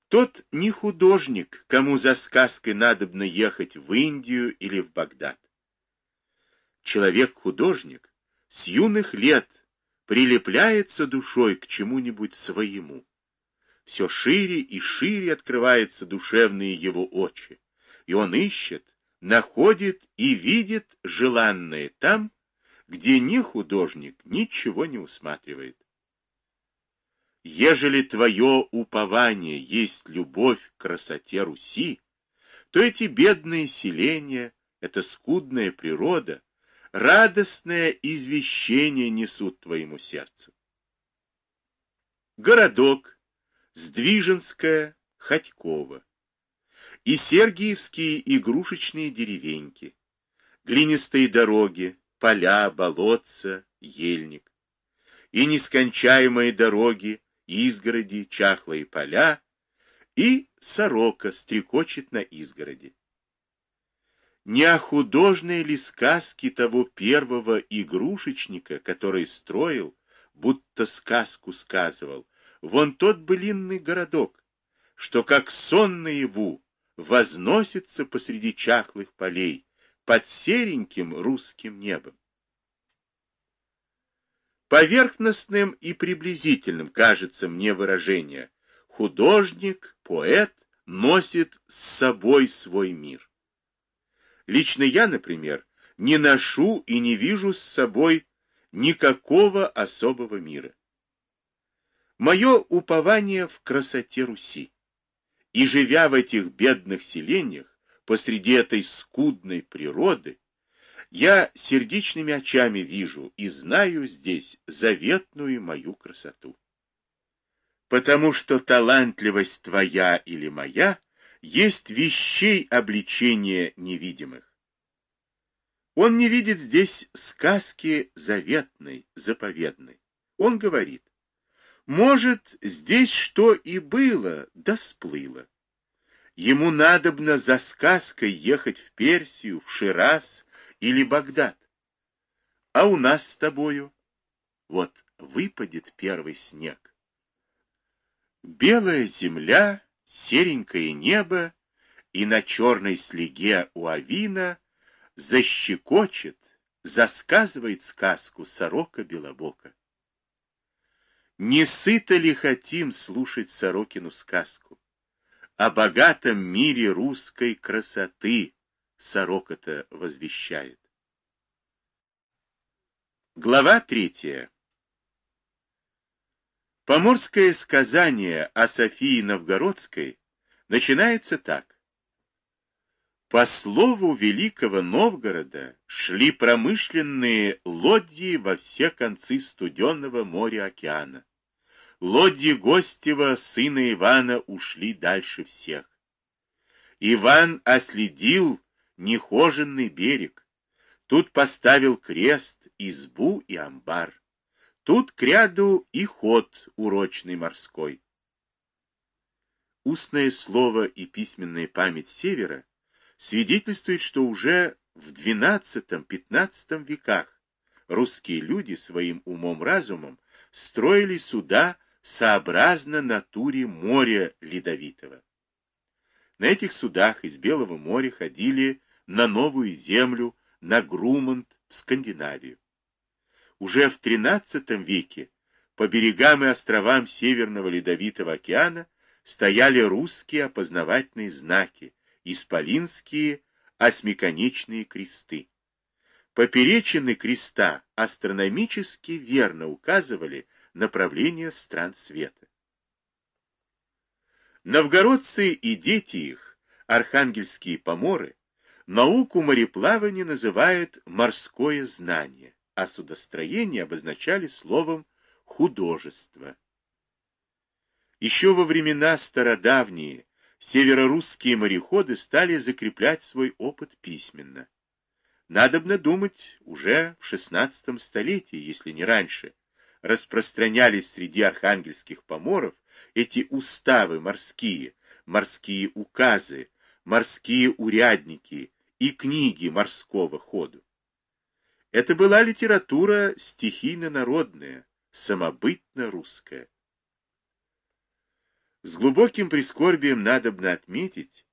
Тот не художник, кому за сказкой надобно ехать в Индию или в Багдад. Человек-художник с юных лет прилепляется душой к чему-нибудь своему. Все шире и шире открываются душевные его очи, и он ищет, находит и видит желанное там, где ни художник ничего не усматривает. Ежели твое упование есть любовь к красоте Руси, то эти бедные селения, эта скудная природа, радостное извещение несут твоему сердцу. Городок, Сдвиженская, Ходьково, и Сергиевские игрушечные деревеньки, глинистые дороги, поля, болотца, ельник, и нескончаемые дороги, изгороди, чахлые поля, и сорока стрекочет на изгороди. Не о художной ли сказке того первого игрушечника, который строил, будто сказку сказывал, вон тот былинный городок, что как сон наяву возносится посреди чахлых полей под сереньким русским небом. Поверхностным и приблизительным кажется мне выражение: художник, поэт носит с собой свой мир. Лично я, например, не ношу и не вижу с собой никакого особого мира. Мое упование в красоте Руси. И живя в этих бедных селениях, посреди этой скудной природы, я сердечными очами вижу и знаю здесь заветную мою красоту. Потому что талантливость твоя или моя есть вещей обличения невидимых. Он не видит здесь сказки заветной, заповедной. Он говорит: может, здесь что и было, да сплыло. Ему надобно за сказкой ехать в Персию, в Шираз или Багдад. А у нас с тобою вот выпадет первый снег. Белая земля, серенькое небо, и на черной слеге у авина защекочет, засказывает сказку сорока белобока. Не сыто ли хотим слушать сорокину сказку? О богатом мире русской красоты сорока-то возвещает. Глава 3. Поморское сказание о Софии Новгородской начинается так. По слову великого Новгорода шли промышленные лодьи во все концы студенного моря океана. Лодьи Гостева, сына Ивана, ушли дальше всех. Иван оследил нехоженный берег. Тут поставил крест, избу и амбар. Тут кряду и ход урочный морской. Устное слово и письменная память Севера свидетельствует, что уже в XII-XV веках русские люди своим умом-разумом строили суда сообразно натуре моря ледовитого. На этих судах из Белого моря ходили на Новую Землю, на Грумант, в Скандинавию. Уже в XIII веке по берегам и островам Северного Ледовитого океана стояли русские опознавательные знаки, исполинские осьмиконечные кресты. Поперечины креста астрономически верно указывали направление стран света. Новгородцы и дети их, архангельские поморы, науку мореплавания называют морское знание, а судостроение обозначали словом художество. Еще во времена стародавние северорусские мореходы стали закреплять свой опыт письменно. Надобно думать, уже в XVI столетии, если не раньше, распространялись среди архангельских поморов эти уставы морские, морские указы, морские урядники и книги морского ходу. Это была литература стихийно-народная, самобытно-русская. С глубоким прискорбием надобно отметить,